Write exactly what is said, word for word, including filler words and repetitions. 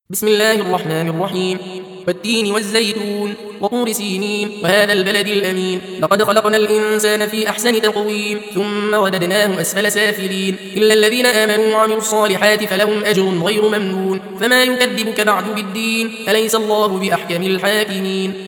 بسم الله الرحمن الرحيم. والتين والزيتون وطور سينين وهذا البلد الأمين. لقد خلقنا الإنسان في أحسن تقويم ثم رددناه أسفل سافلين إلا الذين آمنوا وعملوا الصالحات فلهم أجر غير ممنون. فما يكذبك بعد بالدين؟ أليس الله بأحكم الحاكمين؟